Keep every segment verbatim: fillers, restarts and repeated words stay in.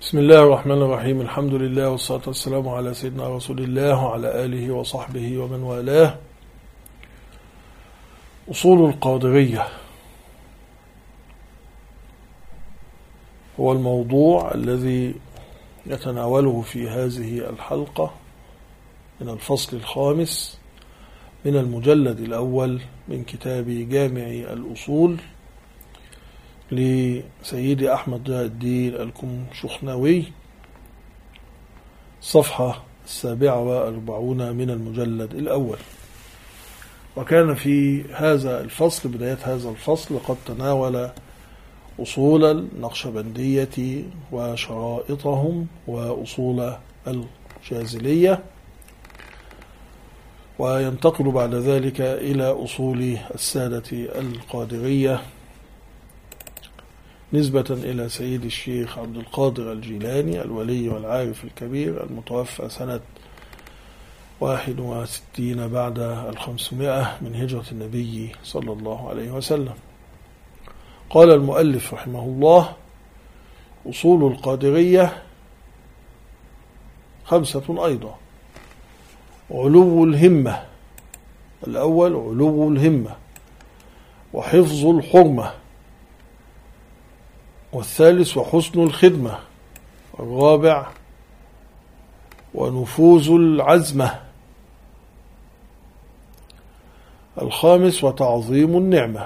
بسم الله الرحمن الرحيم. الحمد لله والصلاة والسلام على سيدنا رسول الله وعلى آله وصحبه ومن والاه. أصول القادرية هو الموضوع الذي يتناوله في هذه الحلقة من الفصل الخامس من المجلد الأول من كتاب جامع الأصول لسيد أحمد ضياء الدين الكمشخناوي، صفحة السابعة والأربعون من المجلد الأول. وكان في هذا الفصل بداية هذا الفصل قد تناول أصول النقشبندية وشرائطهم وأصول الشاذلية، وينتقل بعد ذلك إلى أصول السادة القادرية نسبة إلى سيد الشيخ عبد القادر الجيلاني الولي والعارف الكبير المتوفى سنة واحد وستين بعد الخمسمائة من هجرة النبي صلى الله عليه وسلم. قال المؤلف رحمه الله: أصول القادرية خمسة أيضا: علو الهمة، الأول علو الهمة وحفظ الحرمة، والثالث وحسن الخدمة، الرابع ونفوذ العزمة، الخامس وتعظيم النعمة.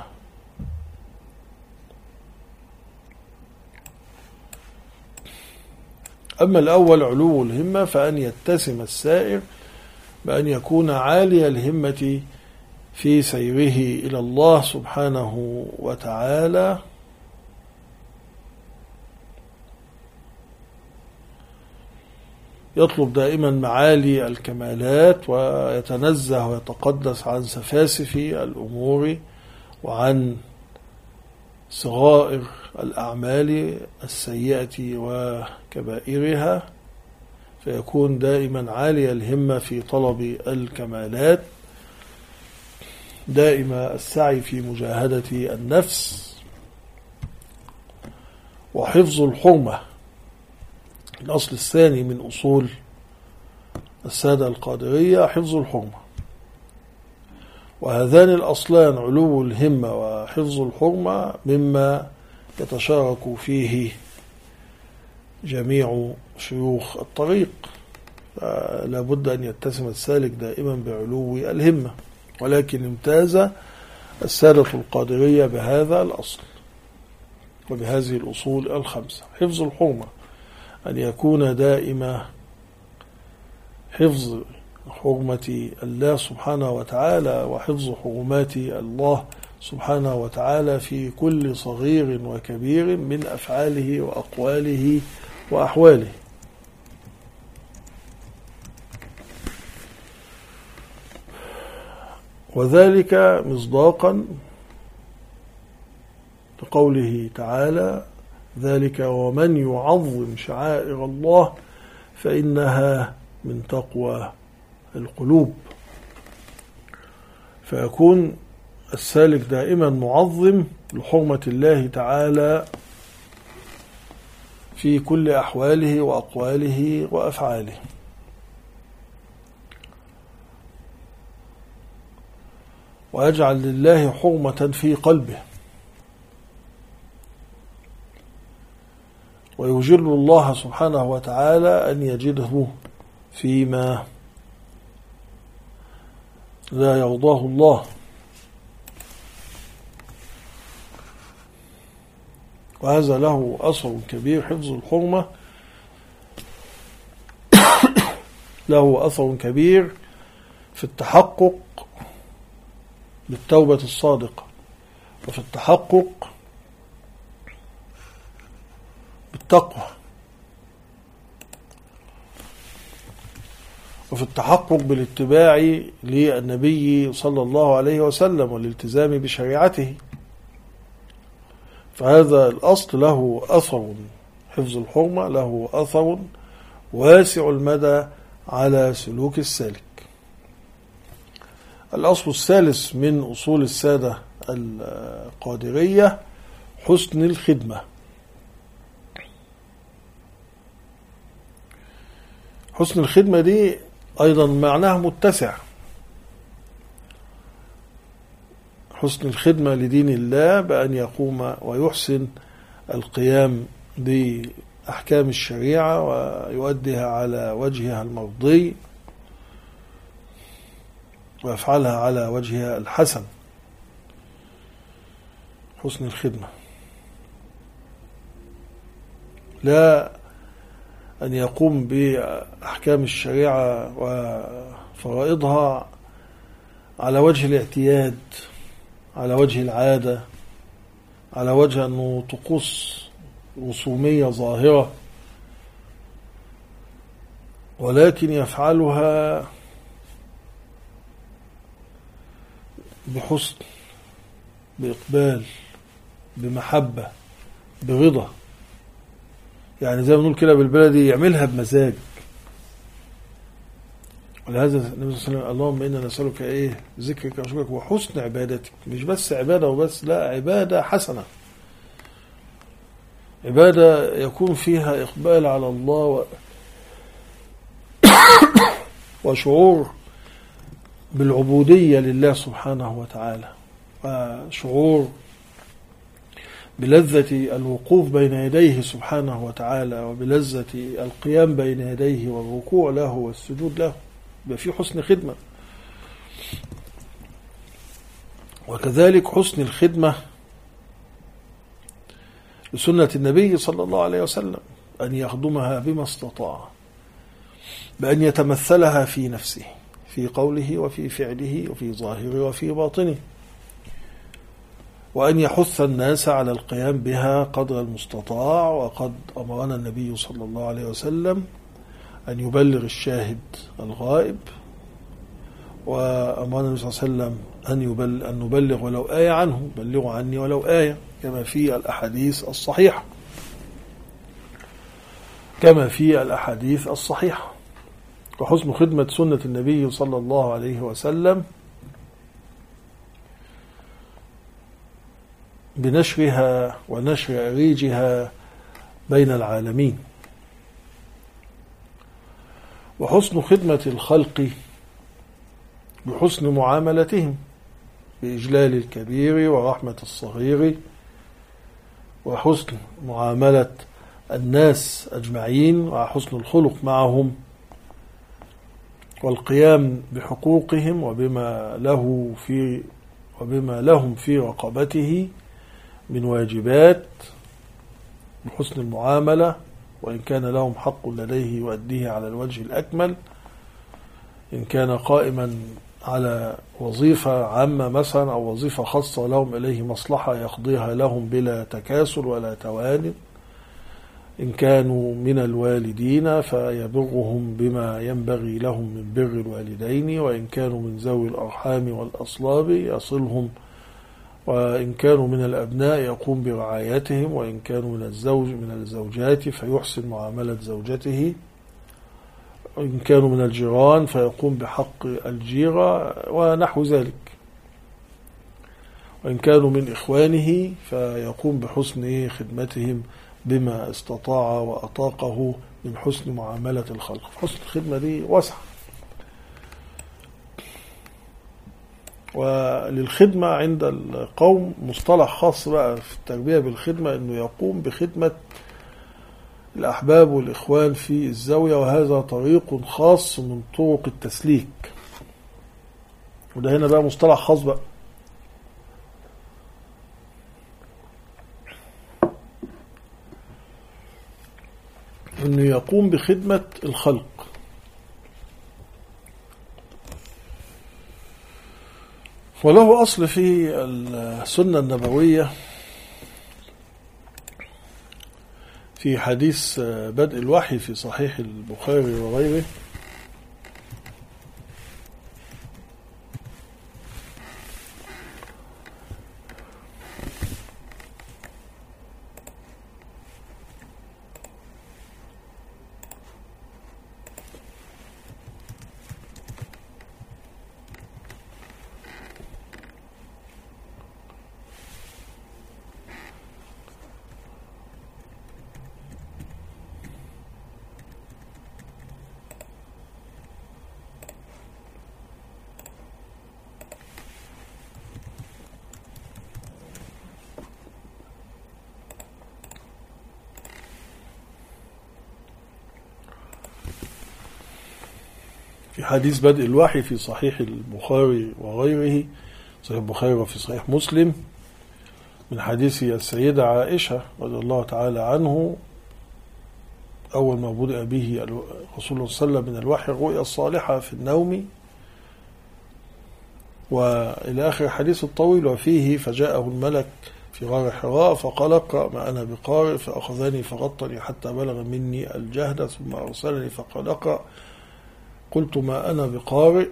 أما الأول علو الهمة فأن يتسم السائر بأن يكون عالي الهمة في سيره إلى الله سبحانه وتعالى، يطلب دائما معالي الكمالات ويتنزه ويتقدس عن سفاسف الأمور وعن صغائر الأعمال السيئة وكبائرها، فيكون دائما عالي الهمة في طلب الكمالات، دائم السعي في مجاهدة النفس، وحفظ الحرمة. الأصل الثاني من أصول السادة القادرية حفظ الحرمة، وهذان الأصلان علو الهمة وحفظ الحرمة مما يتشارك فيه جميع شيوخ الطريق، فلا بد أن يتسم السالك دائما بعلو الهمة، ولكن امتاز السادة القادرية بهذا الأصل وبهذه الأصول الخمسة. حفظ الحرمة أن يكون دائما حفظ حرمة الله سبحانه وتعالى وحفظ حرمات الله سبحانه وتعالى في كل صغير وكبير من أفعاله وأقواله وأحواله. وذلك مصداقا لقوله تعالى: ذلك ومن يعظم شعائر الله فإنها من تقوى القلوب. فيكون السالك دائما معظم لحرمة الله تعالى في كل أحواله وأقواله وأفعاله. ويجعل لله حرمة في قلبه، ويجل الله سبحانه وتعالى أن يجده فيما لا يرضاه الله. وهذا له أثر كبير. حفظ الحرمة له أثر كبير في التحقق بالتوبة الصادقة، وفي التحقق بالتقوى، وفي التحقق بالاتباع للنبي صلى الله عليه وسلم والالتزام بشريعته. فهذا الأصل له أثر، حفظ الحرمة له أثر واسع المدى على سلوك السالك. الأصل الثالث من أصول السادة القادرية حسن الخدمة، حسن الخدمة دي أيضا معناها متسع. حسن الخدمة لدين الله بأن يقوم ويحسن القيام بأحكام الشريعة ويؤديها على وجهها المرضي ويفعلها على وجهها الحسن. حسن الخدمة لا أن يقوم بأحكام الشريعة وفرائضها على وجه الاعتياد، على وجه العادة، على وجه أنه طقوس رسومية ظاهرة، ولكن يفعلها بحسن، بإقبال، بمحبة، برضا. يعني زي ما نقول كده بالبلدي يعملها بمزاج. ولهذا النبي صلى الله عليه وسلم اللهم إنا نسألك إيه ذكرك وشكرك وحسن عبادتك. مش بس عبادة وبس، لا، عبادة حسنة، عبادة يكون فيها إقبال على الله و... وشعور بالعبودية لله سبحانه وتعالى، وشعور بلذة الوقوف بين يديه سبحانه وتعالى، وبلذة القيام بين يديه والركوع له والسجود له. يبقى في حسن خدمة. وكذلك حسن الخدمة لسنة النبي صلى الله عليه وسلم أن يخدمها بما استطاع، بأن يتمثلها في نفسه، في قوله وفي فعله وفي ظاهره وفي باطنه، وأن يحث الناس على القيام بها قدر المستطاع. وقد أمرنا النبي صلى الله عليه وسلم أن يبلغ الشاهد الغائب، وأمرنا النبي صلى الله عليه وسلم أن, يبلغ أن نبلغ ولو آية عنه، بلغوا عني ولو آية، كما في الأحاديث الصحيحة كما في الأحاديث الصحيحة. وحسن خدمة سنة النبي صلى الله عليه وسلم بنشرها ونشر أريجها بين العالمين. وحسن خدمة الخلق بحسن معاملتهم، بإجلال الكبير ورحمة الصغير، وحسن معاملة الناس أجمعين، وحسن الخلق معهم، والقيام بحقوقهم وبما له في وبما لهم في رقبته من واجبات، بحسن المعاملة، وإن كان لهم حق لديه يؤديه على الوجه الأكمل. إن كان قائما على وظيفة عامة مثلا أو وظيفة خاصة لهم إليه مصلحة يقضيها لهم بلا تكاسل ولا توان. إن كانوا من الوالدين فيبرهم بما ينبغي لهم من بر الوالدين، وإن كانوا من ذوي الأرحام والأصلاب يصلهم، وإن كانوا من الأبناء يقوم برعايتهم، وإن كانوا من الزوج من الزوجات فيحسن معاملة زوجته، وإن كانوا من الجيران فيقوم بحق الجيرة ونحو ذلك، وإن كانوا من إخوانه فيقوم بحسن خدمتهم بما استطاع وأطاقه من حسن معاملة الخلق. حسن الخدمة دي واسعة. وللخدمة عند القوم مصطلح خاص بقى في التربية بالخدمة، أنه يقوم بخدمة الأحباب والإخوان في الزاوية، وهذا طريق خاص من طرق التسليك. وده هنا بقى مصطلح خاص بقى، أنه يقوم بخدمة الخلق. وله أصل في السنة النبوية في حديث بدء الوحي في صحيح البخاري وغيره، في حديث بدء الوحي في صحيح البخاري وغيره، صحيح البخاري وفي صحيح مسلم، من حديث السيدة عائشة رضي الله تعالى عنه، أول ما بدأ به رسول الله صلى الله عليه وسلم من الوحي الرؤيا الصالحة في النوم، وإلى آخر الحديث الطويل. وفيه فجاءه الملك في غار حراء فقال اقرأ ما أنا بقارئ، فأخذني فغطني حتى بلغ مني الجهد، ثم أرسلني فقال اقرأ، قلت ما أنا بقارئ،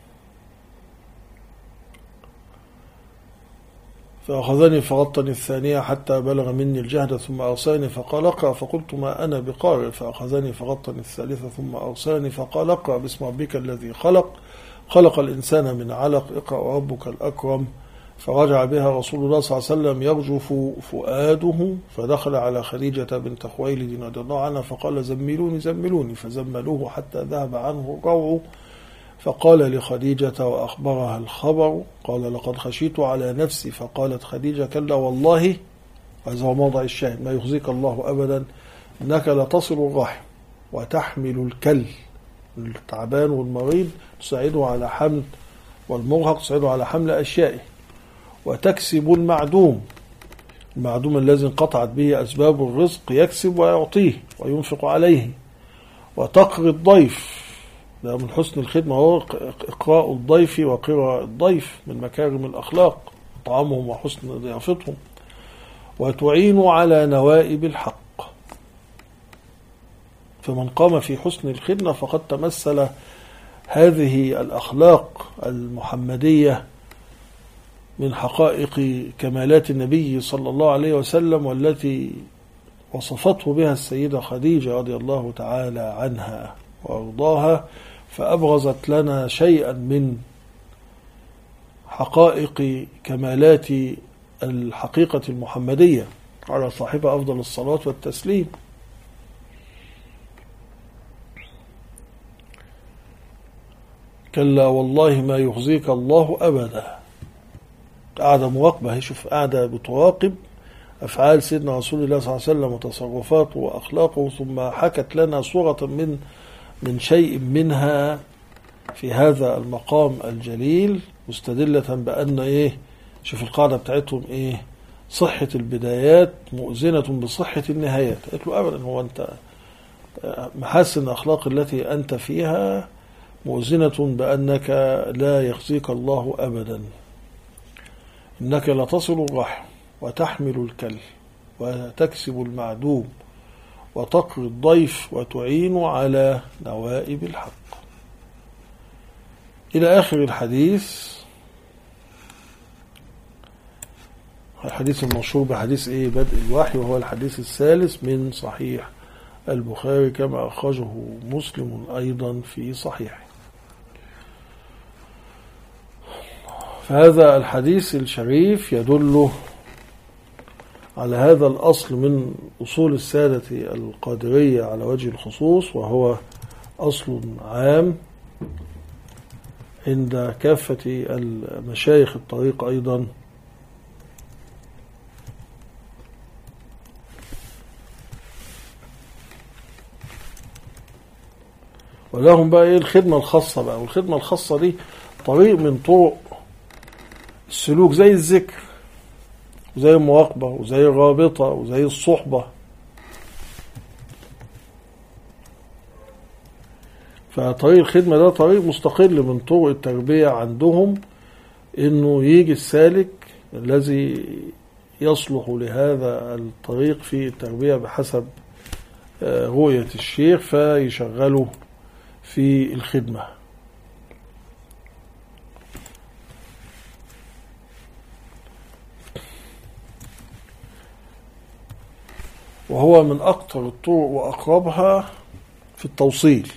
فأخذني فغطني الثانية حتى بلغ مني الجهد، ثم أرسلني فقال اقرأ، فقلت ما أنا بقارئ، فأخذني فغطني الثالثة ثم أرسلني فقال اقرأ باسم ربك الذي خلق خلق الإنسان من علق، اقرأ ربك الأكرم. فرجع بها رسول الله صلى الله عليه وسلم يرجف فؤاده، فدخل على خديجة بنت خويلد رضي الله عنها فقال زملوني زملوني، فزملوه حتى ذهب عنه الروع، فقال لخديجة وأخبرها الخبر، قال لقد خشيت على نفسي، فقالت خديجة كلا والله، هذا هو موضع الشاهد، ما يخزيك الله أبدا، إنك لتصل الرحم وتحمل الكل، التعبان والمريض تساعده على حمل، والمرهق تساعده على حمل أشيائه، وتكسب المعدوم، المعدوم الذي انقطعت به أسباب الرزق يكسب ويعطيه وينفق عليه، وتقري الضيف، ده من حسن الخدمة، هو إقراء الضيف وقراء الضيف من مكارم الأخلاق، طعامهم وحسن ضيافتهم، وتعين على نوائب الحق. فمن قام في حسن الخدمة فقد تمثل هذه الأخلاق المحمدية من حقائق كمالات النبي صلى الله عليه وسلم، والتي وصفته بها السيدة خديجة رضي الله تعالى عنها وأرضاها، فأبرزت لنا شيئا من حقائق كمالات الحقيقة المحمدية على صاحبها أفضل الصلاة والتسليم. كلا والله ما يخزيك الله أبدا، قاعدة مراقبة، هي شوف قاعدة بتراقب أفعال سيدنا رسول الله صلى الله عليه وسلم وتصرفاته وأخلاقه، ثم حكت لنا صورة من من شيء منها في هذا المقام الجليل، مستدلة بأن إيه، شوف القاعدة بتاعتهم إيه، صحة البدايات مؤذنة بصحة النهايات. قلت له أبدا، هو أنت محاسن الأخلاق التي أنت فيها مؤذنة بأنك لا يخزيك الله أبدا، إنك لتصل الرحم وتحمل الكل وتكسب المعدوم وتقري الضيف وتعين على نوائب الحق، إلى آخر الحديث. الحديث المشهور بحديث إيه، بدء الوحي، وهو الحديث الثالث من صحيح البخاري كما أخرجه مسلم أيضا في صحيحه. فهذا الحديث الشريف يدل على هذا الأصل من أصول السادة القادرية على وجه الخصوص، وهو أصل عام عند كافة المشايخ الطريق أيضا، ولهم بقى إيه الخدمة الخاصة بقى، والخدمة الخاصة دي طريق من طرق السلوك، زي الذكر وزي المراقبة وزي الرابطة وزي الصحبة. فطريق الخدمة ده طريق مستقل من طرق التربية عندهم، إنه يجي السالك الذي يصلح لهذا الطريق في التربية بحسب رؤية الشيخ فيشغله في الخدمة. وهو من أكثر الطرق وأقربها في التوصيل.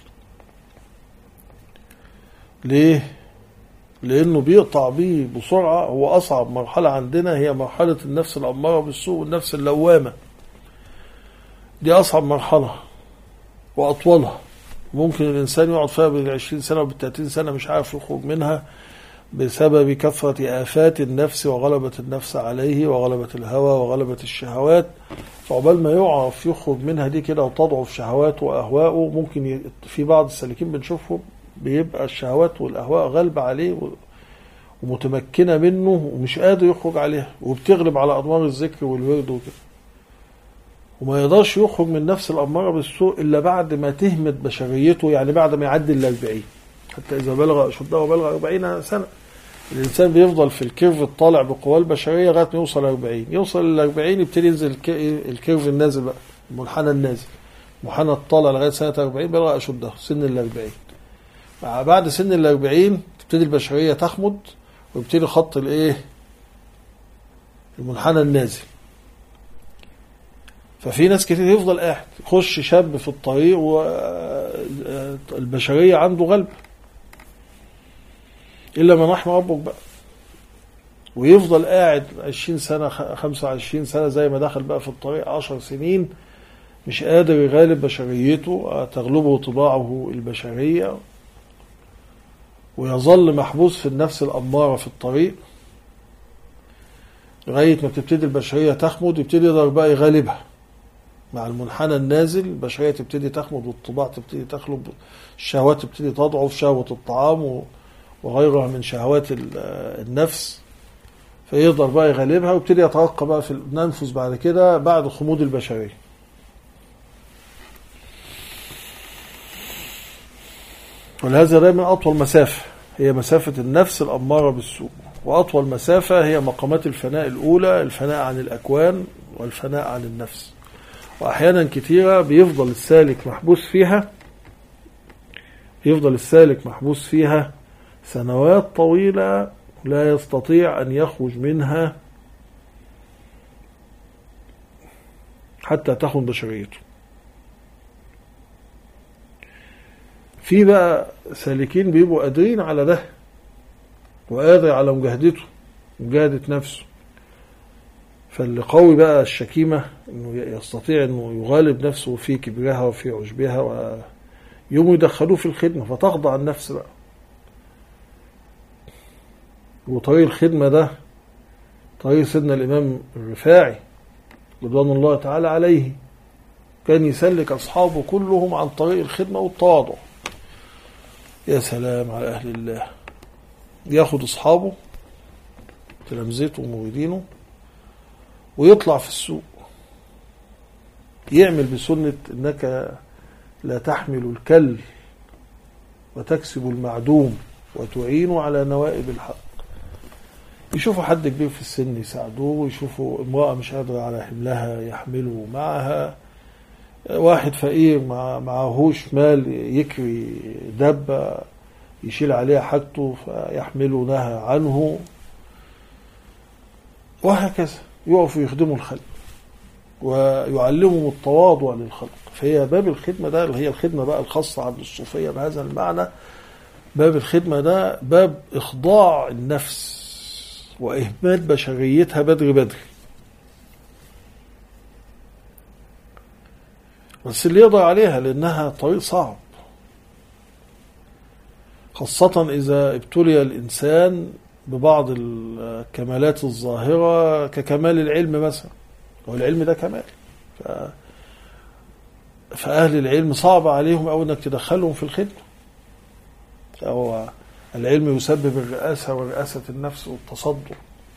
ليه؟ لأنه بيقطع بيه بسرعة. هو أصعب مرحلة عندنا هي مرحلة النفس الأمارة بالسوء والنفس اللوامة، دي أصعب مرحلة وأطولها. ممكن الإنسان يقعد فيها بالعشرين سنة وبالتلاتين سنة مش عارف يخرج منها بسبب كثرة آفات النفس وغلبة النفس عليه وغلبة الهوى وغلبة الشهوات. فعقبال ما يعرف يخرج منها دي كده وتضعف شهواته وأهواءه، ممكن ي... في بعض السالكين بنشوفهم بيبقى الشهوات والأهواء غالبة عليه ومتمكنة منه ومش قادر يخرج عليها، وبتغلب على أنوار الذكر والورد وكده، وما يقدرش يخرج من نفس الأمارة بالسوء إلا بعد ما تهمت بشريته، يعني بعد ما يعدي الأربعين. حتى إذا بلغ أشده وبلغ أربعين سنة، الإنسان بيفضل في الكيرف الطالع بقواه البشرية لغاية ما يوصل أربعين. يوصل للأربعين يبتدي ينزل الكيرف النازل بقى، المنحنى النازل، منحنى الطالع لغاية سنة أربعين بلغ أشده سن الأربعين. بعد سن الأربعين تبتدي البشرية تخمد ويبتدي خط الإيه؟ المنحنى النازل. ففي ناس كتير يفضل قاعد، يخش شاب في الطريق والبشرية عنده غلب إلا من رحم ربك بقى، ويفضل قاعد عشرين سنة خمسة وعشرين سنة زي ما دخل بقى في الطريق عشر سنين مش قادر يغالب بشريته، تغلبه طباعه البشرية، ويظل محبوس في النفس الأمارة في الطريق لغاية ما بتبتدي البشرية تخمد، يبتدي يقدر بقى يغالبها مع المنحنى النازل. البشرية تبتدي تخمد والطباع تبتدي تخلب، الشهوات تبتدي تضعف، شهوة الطعام وغيرها من شهوات النفس، فيقدر بقى يغالبها ويبتدي يترقى بقى في النفس بعد كده بعد خمود البشرية. ولهذا دائما أطول مسافة هي مسافة النفس الأمارة بالسوء، وأطول مسافة هي مقامات الفناء الأولى، الفناء عن الأكوان والفناء عن النفس. وأحيانا كثيرة بيفضل السالك محبوس فيها يفضل السالك محبوس فيها سنوات طويلة لا يستطيع أن يخرج منها حتى تخن بشريته. في بقى سالكين بيبقوا قادرين على ده وقادر على مجاهدته مجاهدة نفسه، فاللي قوي بقى الشكيمة انه يستطيع انه يغالب نفسه في كبرها وفي عجبها، ويوم يدخلوه في الخدمة فتخضع النفس بقى. وطريق الخدمة ده طريق سيدنا الإمام الرفاعي رضوان الله تعالى عليه، كان يسلك أصحابه كلهم عن طريق الخدمة والتواضع. يا سلام على أهل الله، ياخد أصحابه تلامذته ومريدينه ويطلع في السوق يعمل بسنة إنك لا تحمل الكل وتكسب المعدوم وتعين على نوائب الحق. يشوفوا حد كبير في السن يساعدوه، ويشوفوا امرأة مش قادرة على حملها يحملوا معها، واحد فقير معهوش مال يكري دبة يشيل عليها حاجته فيحملونها عنه، وهكذا يقفوا يخدموا الخلق ويعلمهم التواضع للخلق. فهي باب الخدمة ده اللي هي الخدمة بقى الخاصة عند الصوفية بهذا المعنى، باب الخدمة ده باب إخضاع النفس وإهمال بشريتها بدري بدري. بس اللي يقدر عليها لأنها طريق صعب، خاصة إذا ابتلي الإنسان ببعض الكمالات الظاهرة ككمال العلم مثلا، والعلم ده كمال، ف... فأهل العلم صعب عليهم أو أنك تدخلهم في الخدمة. أو العلم يسبب الرئاسة ورئاسة النفس والتصدر.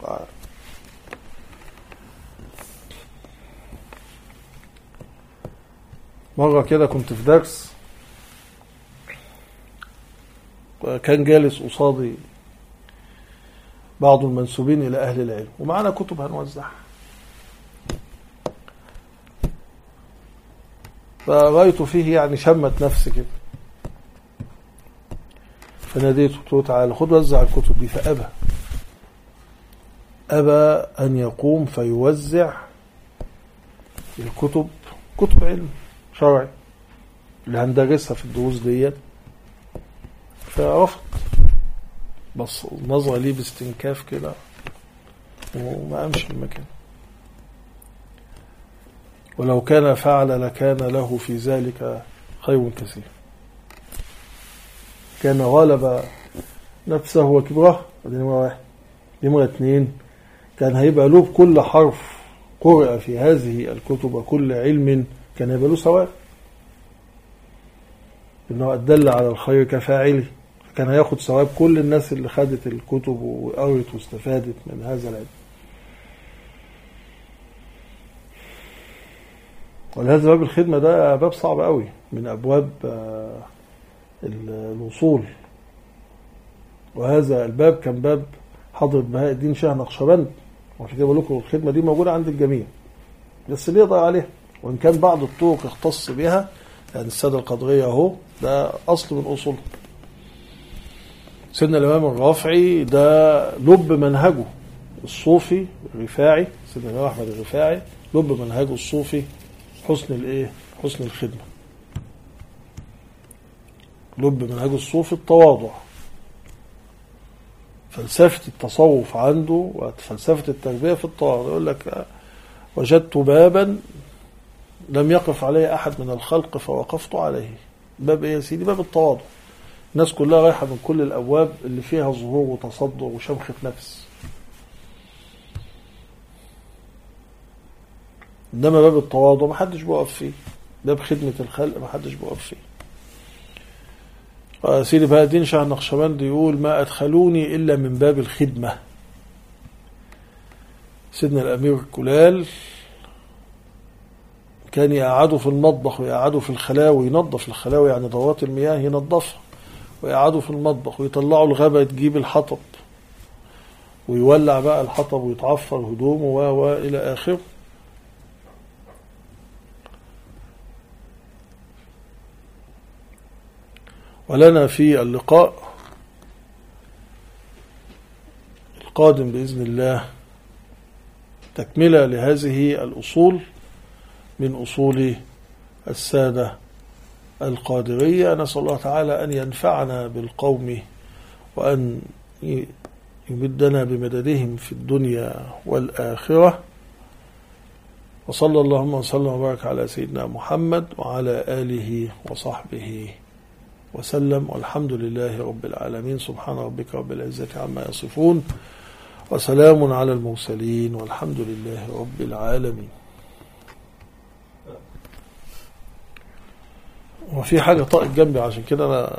مرة كده كنت في درس، كان جالس قصادي بعض المنسوبين إلى أهل العلم ومعنا كتب هنوزعها، فرأيت فيه يعني شمت نفسي كده، فناديته قلت له تعالى خد وزع الكتب دي، فأبى أبى أن يقوم فيوزع الكتب، كتب علم شرعي اللي هندرسها في الدروس ديت. فرفض، بس نظر لي باستنكاف كده وما قامش المكان. ولو كان فعل لكان له في ذلك خير كثير، كان غلب نفسه وكبره. نمرة واحد. نمرة اثنين، كان هيبقى له بكل حرف قرأ في هذه الكتب وكل علم كان هيبقى له ثواب. إنه أدل على الخير كفاعله، فكان هياخد ثواب كل الناس اللي خدت الكتب وقرت واستفادت من هذا العلم. ولهذا باب الخدمة ده باب صعب قوي من أبواب الوصول، وهذا الباب كان باب حضرة بهاء الدين شاه نقشبند، وعشان كده بقول لكم الخدمة دي موجودة عند الجميع، بس ليه ضيع عليها؟ وإن كان بعض الطرق اختص بها، يعني السادة القدرية أهو ده أصل من أصول. سيدنا الإمام الرافعي ده لب منهجه الصوفي الرفاعي، سيدنا الإمام أحمد الرفاعي لب منهجه الصوفي حسن الإيه؟ حسن الخدمة. لب منهجه الصوفي التواضع. فلسفة التصوف عنده وفلسفة التربية في التواضع، يقول لك وجدت بابا لم يقف عليه أحد من الخلق فوقفت عليه. باب إيه يا سيدي؟ باب التواضع. الناس كلها رايحة من كل الأبواب اللي فيها ظهور وتصدر وشمخة نفس، إنما باب التواضع ما حدش بيقف فيه، باب خدمة الخلق ما حدش بيقف فيه. سيدي بهاء الدين شاه نقشبند يقول ما أدخلوني إلا من باب الخدمة. سيدنا الأمير الكلال كان يقعدوا في المطبخ ويقعدوا في الخلاوي، ينظف الخلاوي يعني دورات المياه ينظفها، ويقعدوا في المطبخ ويطلعوا الغابة تجيب الحطب ويولع بقى الحطب ويتعفر هدومه وإلى آخره. ولنا في اللقاء القادم بإذن الله تكملة لهذه الأصول من أصول السادة القادرية. نسأل الله تعالى أن ينفعنا بالقوم وأن يمدنا بمددهم في الدنيا والآخرة. وصلى اللهم وسلم وبارك على سيدنا محمد وعلى آله وصحبه وسلم، والحمد لله رب العالمين. سبحان ربك رب العزة عما يصفون، وسلام على المرسلين، والحمد لله رب العالمين. وفي حاجة طائت جنبي عشان كده أنا